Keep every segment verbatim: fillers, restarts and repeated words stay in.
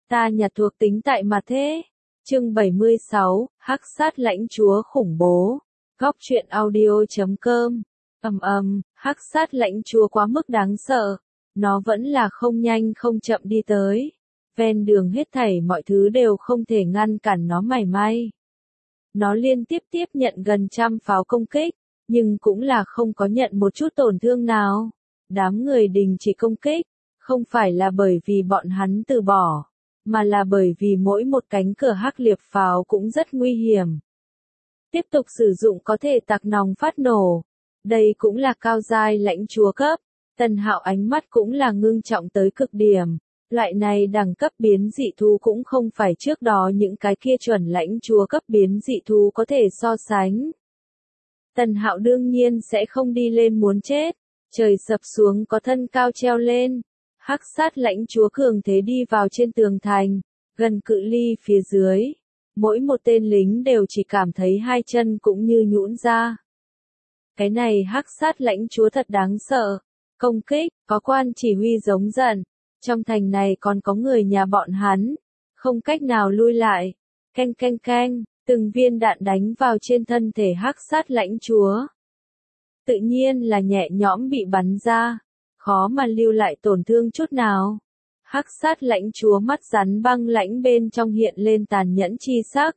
Ta nhặt thuộc tính tại mà thế. Chương bảy mươi sáu, Hắc sát lãnh chúa khủng bố. Góc truyện audio chấm com. Ầm ầm, Hắc sát lãnh chúa quá mức đáng sợ. Nó vẫn là không nhanh không chậm đi tới. Ven đường hết thảy mọi thứ đều không thể ngăn cản nó mảy may. Nó liên tiếp tiếp nhận gần trăm pháo công kích, nhưng cũng là không có nhận một chút tổn thương nào. Đám người đình chỉ công kích, không phải là bởi vì bọn hắn từ bỏ, mà là bởi vì mỗi một cánh cửa hắc liệp pháo cũng rất nguy hiểm. Tiếp tục sử dụng có thể tạc nòng phát nổ. Đây cũng là cao giai lãnh chúa cấp. Tần Hạo ánh mắt cũng là ngưng trọng tới cực điểm. Loại này đẳng cấp biến dị thú cũng không phải trước đó những cái kia chuẩn lãnh chúa cấp biến dị thú có thể so sánh. Tần Hạo đương nhiên sẽ không đi lên muốn chết. Trời sập xuống có thân cao treo lên. Hắc sát lãnh chúa cường thế đi vào trên tường thành, gần cự ly phía dưới. Mỗi một tên lính đều chỉ cảm thấy hai chân cũng như nhũn ra. Cái này hắc sát lãnh chúa thật đáng sợ. Công kích, có quan chỉ huy giống giận. Trong thành này còn có người nhà bọn hắn. Không cách nào lui lại. Canh canh canh, từng viên đạn đánh vào trên thân thể hắc sát lãnh chúa. Tự nhiên là nhẹ nhõm bị bắn ra. Khó mà lưu lại tổn thương chút nào. Hắc sát lãnh chúa mắt rắn băng lãnh bên trong hiện lên tàn nhẫn chi sắc.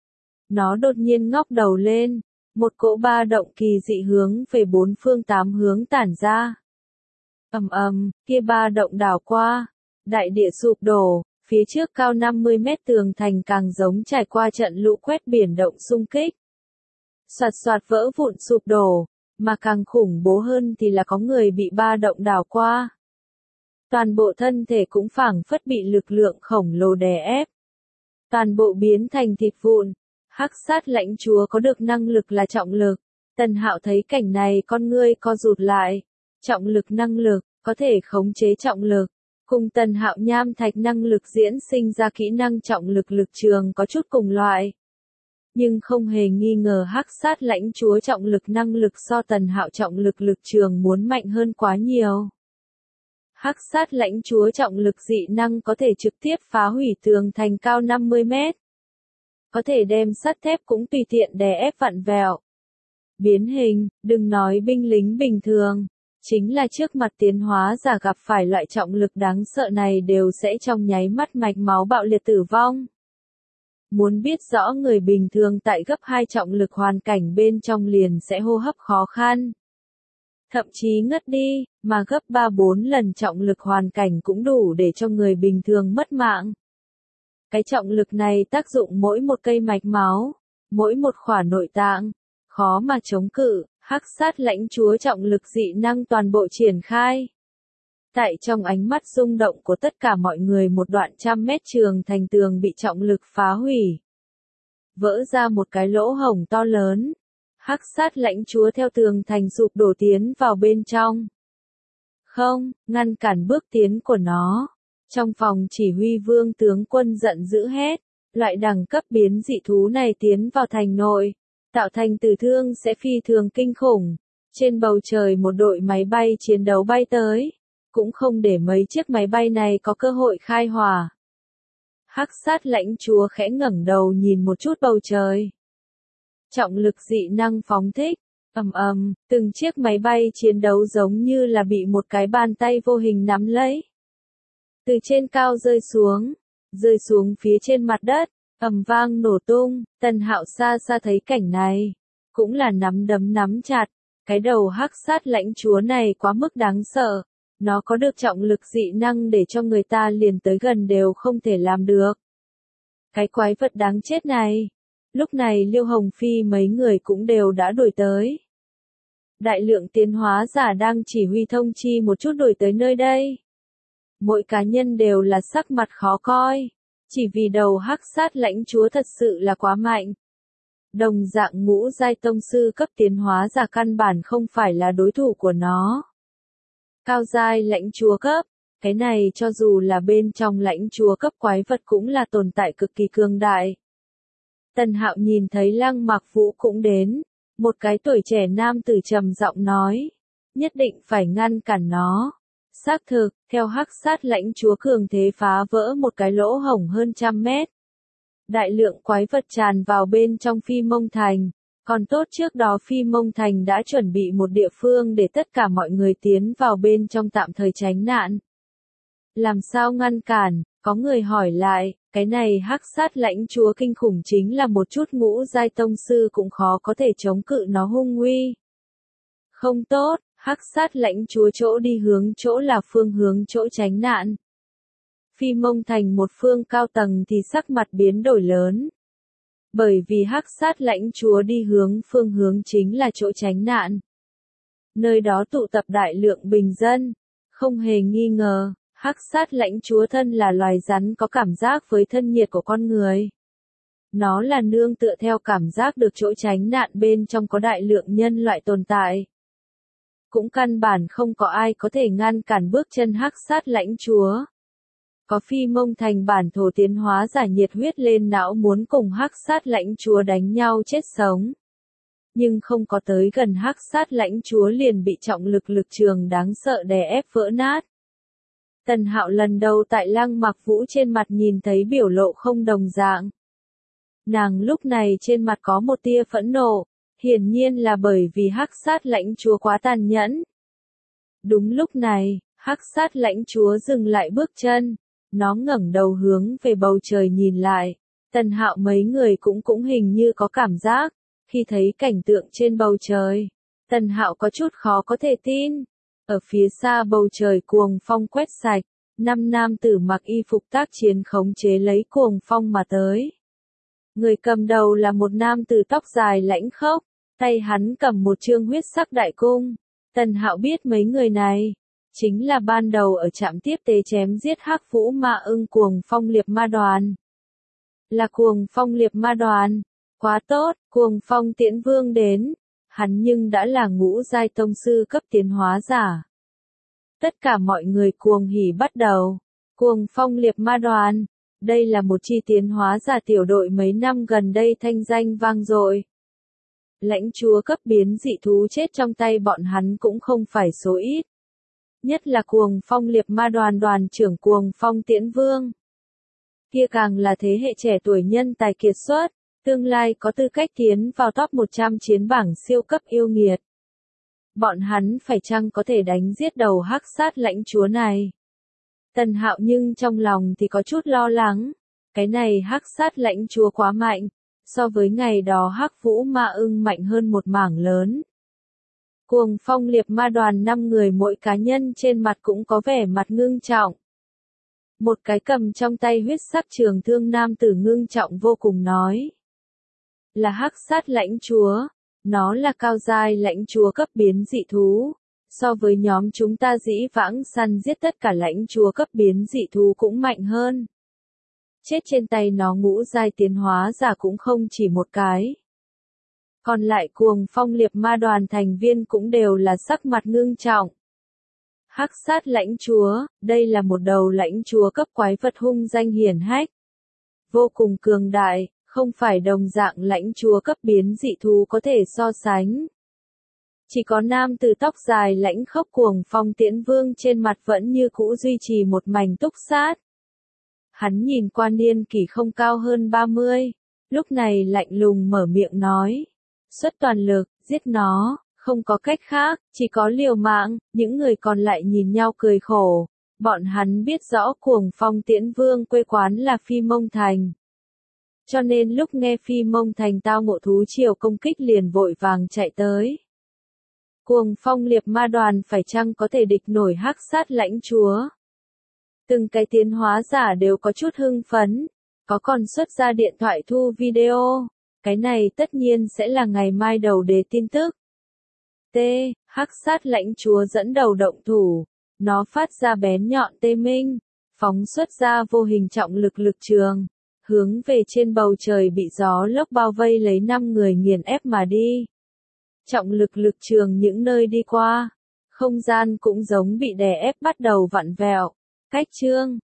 Nó đột nhiên ngóc đầu lên. Một cỗ ba động kỳ dị hướng về bốn phương tám hướng tản ra. Ầm ầm, kia ba động đảo qua. Đại địa sụp đổ, phía trước cao năm mươi mét tường thành càng giống trải qua trận lũ quét biển động xung kích. Soạt soạt vỡ vụn sụp đổ, mà càng khủng bố hơn thì là có người bị ba động đảo qua. Toàn bộ thân thể cũng phảng phất bị lực lượng khổng lồ đè ép. Toàn bộ biến thành thịt vụn. Hắc sát lãnh chúa có được năng lực là trọng lực. Tần Hạo thấy cảnh này con ngươi co rụt lại. Trọng lực năng lực, có thể khống chế trọng lực. Cùng Tần Hạo nham thạch năng lực diễn sinh ra kỹ năng trọng lực lực trường có chút cùng loại. Nhưng không hề nghi ngờ hắc sát lãnh chúa trọng lực năng lực so Tần Hạo trọng lực lực trường muốn mạnh hơn quá nhiều. Hắc sát lãnh chúa trọng lực dị năng có thể trực tiếp phá hủy tường thành cao năm mươi mét. Có thể đem sắt thép cũng tùy tiện đè ép vặn vẹo. Biến hình, đừng nói binh lính bình thường. Chính là trước mặt tiến hóa giả gặp phải loại trọng lực đáng sợ này đều sẽ trong nháy mắt mạch máu bạo liệt tử vong. Muốn biết rõ người bình thường tại gấp hai trọng lực hoàn cảnh bên trong liền sẽ hô hấp khó khăn. Thậm chí ngất đi, mà gấp ba bốn lần trọng lực hoàn cảnh cũng đủ để cho người bình thường mất mạng. Cái trọng lực này tác dụng mỗi một cây mạch máu, mỗi một khỏa nội tạng, khó mà chống cự. Hắc sát lãnh chúa trọng lực dị năng toàn bộ triển khai. Tại trong ánh mắt rung động của tất cả mọi người một đoạn trăm mét trường thành tường bị trọng lực phá hủy. Vỡ ra một cái lỗ hổng to lớn. Hắc sát lãnh chúa theo tường thành sụp đổ tiến vào bên trong. Không, ngăn cản bước tiến của nó. Trong phòng chỉ huy vương tướng quân giận dữ hét. Loại đẳng cấp biến dị thú này tiến vào thành nội. Tạo thành tử thương sẽ phi thường kinh khủng. Trên bầu trời một đội máy bay chiến đấu bay tới. Cũng không để mấy chiếc máy bay này có cơ hội khai hỏa. Hắc sát lãnh chúa khẽ ngẩng đầu nhìn một chút bầu trời. Trọng lực dị năng phóng thích. Ầm ầm, từng chiếc máy bay chiến đấu giống như là bị một cái bàn tay vô hình nắm lấy. Từ trên cao rơi xuống. Rơi xuống phía trên mặt đất. Ầm vang nổ tung, Tần Hạo xa xa thấy cảnh này, cũng là nắm đấm nắm chặt, cái đầu hắc sát lãnh chúa này quá mức đáng sợ, nó có được trọng lực dị năng để cho người ta liền tới gần đều không thể làm được. Cái quái vật đáng chết này, lúc này Liêu Hồng Phi mấy người cũng đều đã đuổi tới. Đại lượng tiến hóa giả đang chỉ huy thông chi một chút đuổi tới nơi đây. Mỗi cá nhân đều là sắc mặt khó coi. Chỉ vì đầu hắc sát lãnh chúa thật sự là quá mạnh. Đồng dạng ngũ giai tông sư cấp tiến hóa giả căn bản không phải là đối thủ của nó. Cao giai lãnh chúa cấp, cái này cho dù là bên trong lãnh chúa cấp quái vật cũng là tồn tại cực kỳ cường đại. Tần Hạo nhìn thấy Lăng Mặc Vũ cũng đến, một cái tuổi trẻ nam tử trầm giọng nói, nhất định phải ngăn cản nó. Xác thực, theo hắc sát lãnh chúa cường thế phá vỡ một cái lỗ hổng hơn trăm mét. Đại lượng quái vật tràn vào bên trong Phi Mông Thành. Còn tốt trước đó Phi Mông Thành đã chuẩn bị một địa phương để tất cả mọi người tiến vào bên trong tạm thời tránh nạn. Làm sao ngăn cản? Có người hỏi lại, cái này hắc sát lãnh chúa kinh khủng chính là một chút ngũ giai tông sư cũng khó có thể chống cự nó hung uy. Không tốt, hắc sát lãnh chúa chỗ đi hướng chỗ là phương hướng chỗ tránh nạn. Phi Mông Thành một phương cao tầng thì sắc mặt biến đổi lớn. Bởi vì hắc sát lãnh chúa đi hướng phương hướng chính là chỗ tránh nạn. Nơi đó tụ tập đại lượng bình dân. Không hề nghi ngờ, hắc sát lãnh chúa thân là loài rắn có cảm giác với thân nhiệt của con người. Nó là nương tựa theo cảm giác được chỗ tránh nạn bên trong có đại lượng nhân loại tồn tại. Cũng căn bản không có ai có thể ngăn cản bước chân hắc sát lãnh chúa. Có Phi Mông Thành bản thổ tiến hóa giả nhiệt huyết lên não muốn cùng hắc sát lãnh chúa đánh nhau chết sống. Nhưng không có tới gần hắc sát lãnh chúa liền bị trọng lực lực trường đáng sợ đè ép vỡ nát. Tần Hạo lần đầu tại Lăng Mặc Vũ trên mặt nhìn thấy biểu lộ không đồng dạng. Nàng lúc này trên mặt có một tia phẫn nộ, hiển nhiên là bởi vì hắc sát lãnh chúa quá tàn nhẫn. Đúng lúc này, hắc sát lãnh chúa dừng lại bước chân. Nó ngẩng đầu hướng về bầu trời nhìn lại. Tần Hạo mấy người cũng cũng hình như có cảm giác. Khi thấy cảnh tượng trên bầu trời, Tần Hạo có chút khó có thể tin. Ở phía xa bầu trời cuồng phong quét sạch, năm nam tử mặc y phục tác chiến khống chế lấy cuồng phong mà tới. Người cầm đầu là một nam tử tóc dài lãnh khốc, tay hắn cầm một chương huyết sắc đại cung. Tần Hạo biết mấy người này chính là ban đầu ở trạm tiếp tế chém giết Hắc Vũ Ma Ưng cuồng phong liệp ma đoàn. Là cuồng phong liệp ma đoàn. Quá tốt, cuồng phong tiễn vương đến. Hắn nhưng đã là ngũ giai tông sư cấp tiến hóa giả. Tất cả mọi người cuồng hỉ bắt đầu. Cuồng phong liệp ma đoàn. Đây là một chi tiến hóa giả tiểu đội mấy năm gần đây thanh danh vang dội. Lãnh chúa cấp biến dị thú chết trong tay bọn hắn cũng không phải số ít. Nhất là cuồng phong liệp ma đoàn đoàn trưởng cuồng phong tiễn vương. Kia càng là thế hệ trẻ tuổi nhân tài kiệt xuất, tương lai có tư cách tiến vào top một trăm chiến bảng siêu cấp yêu nghiệt. Bọn hắn phải chăng có thể đánh giết đầu hắc sát lãnh chúa này? Tần Hạo nhưng trong lòng thì có chút lo lắng. Cái này hắc sát lãnh chúa quá mạnh, so với ngày đó Hắc Vũ Ma Ưng mạnh hơn một mảng lớn. Cuồng phong liệp ma đoàn năm người mỗi cá nhân trên mặt cũng có vẻ mặt ngưng trọng. Một cái cầm trong tay huyết sắc trường thương nam tử ngưng trọng vô cùng nói. Là hắc sát lãnh chúa. Nó là cao giai lãnh chúa cấp biến dị thú. So với nhóm chúng ta dĩ vãng săn giết tất cả lãnh chúa cấp biến dị thú cũng mạnh hơn. Chết trên tay nó ngũ giai tiến hóa giả cũng không chỉ một cái. Còn lại cuồng phong liệp ma đoàn thành viên cũng đều là sắc mặt ngưng trọng. Hắc sát lãnh chúa, đây là một đầu lãnh chúa cấp quái vật hung danh hiển hách. Vô cùng cường đại, không phải đồng dạng lãnh chúa cấp biến dị thú có thể so sánh. Chỉ có nam tử tóc dài lãnh khốc cuồng phong tiễn vương trên mặt vẫn như cũ duy trì một mảnh túc sát. Hắn nhìn qua niên kỷ không cao hơn ba mươi, lúc này lạnh lùng mở miệng nói. Xuất toàn lực, giết nó, không có cách khác, chỉ có liều mạng, những người còn lại nhìn nhau cười khổ. Bọn hắn biết rõ cuồng phong tiễn vương quê quán là Phi Mông Thành. Cho nên lúc nghe Phi Mông Thành tao ngộ thú triều công kích liền vội vàng chạy tới. Cuồng phong liệp ma đoàn phải chăng có thể địch nổi hắc sát lãnh chúa? Từng cái tiến hóa giả đều có chút hưng phấn, có còn xuất ra điện thoại thu video. Cái này tất nhiên sẽ là ngày mai đầu đề tin tức. T. Hắc sát lãnh chúa dẫn đầu động thủ. Nó phát ra bén nhọn tê minh, phóng xuất ra vô hình trọng lực lực trường, hướng về trên bầu trời bị gió lốc bao vây lấy năm người nghiền ép mà đi. Trọng lực lực trường những nơi đi qua, không gian cũng giống bị đè ép bắt đầu vặn vẹo. Cách chương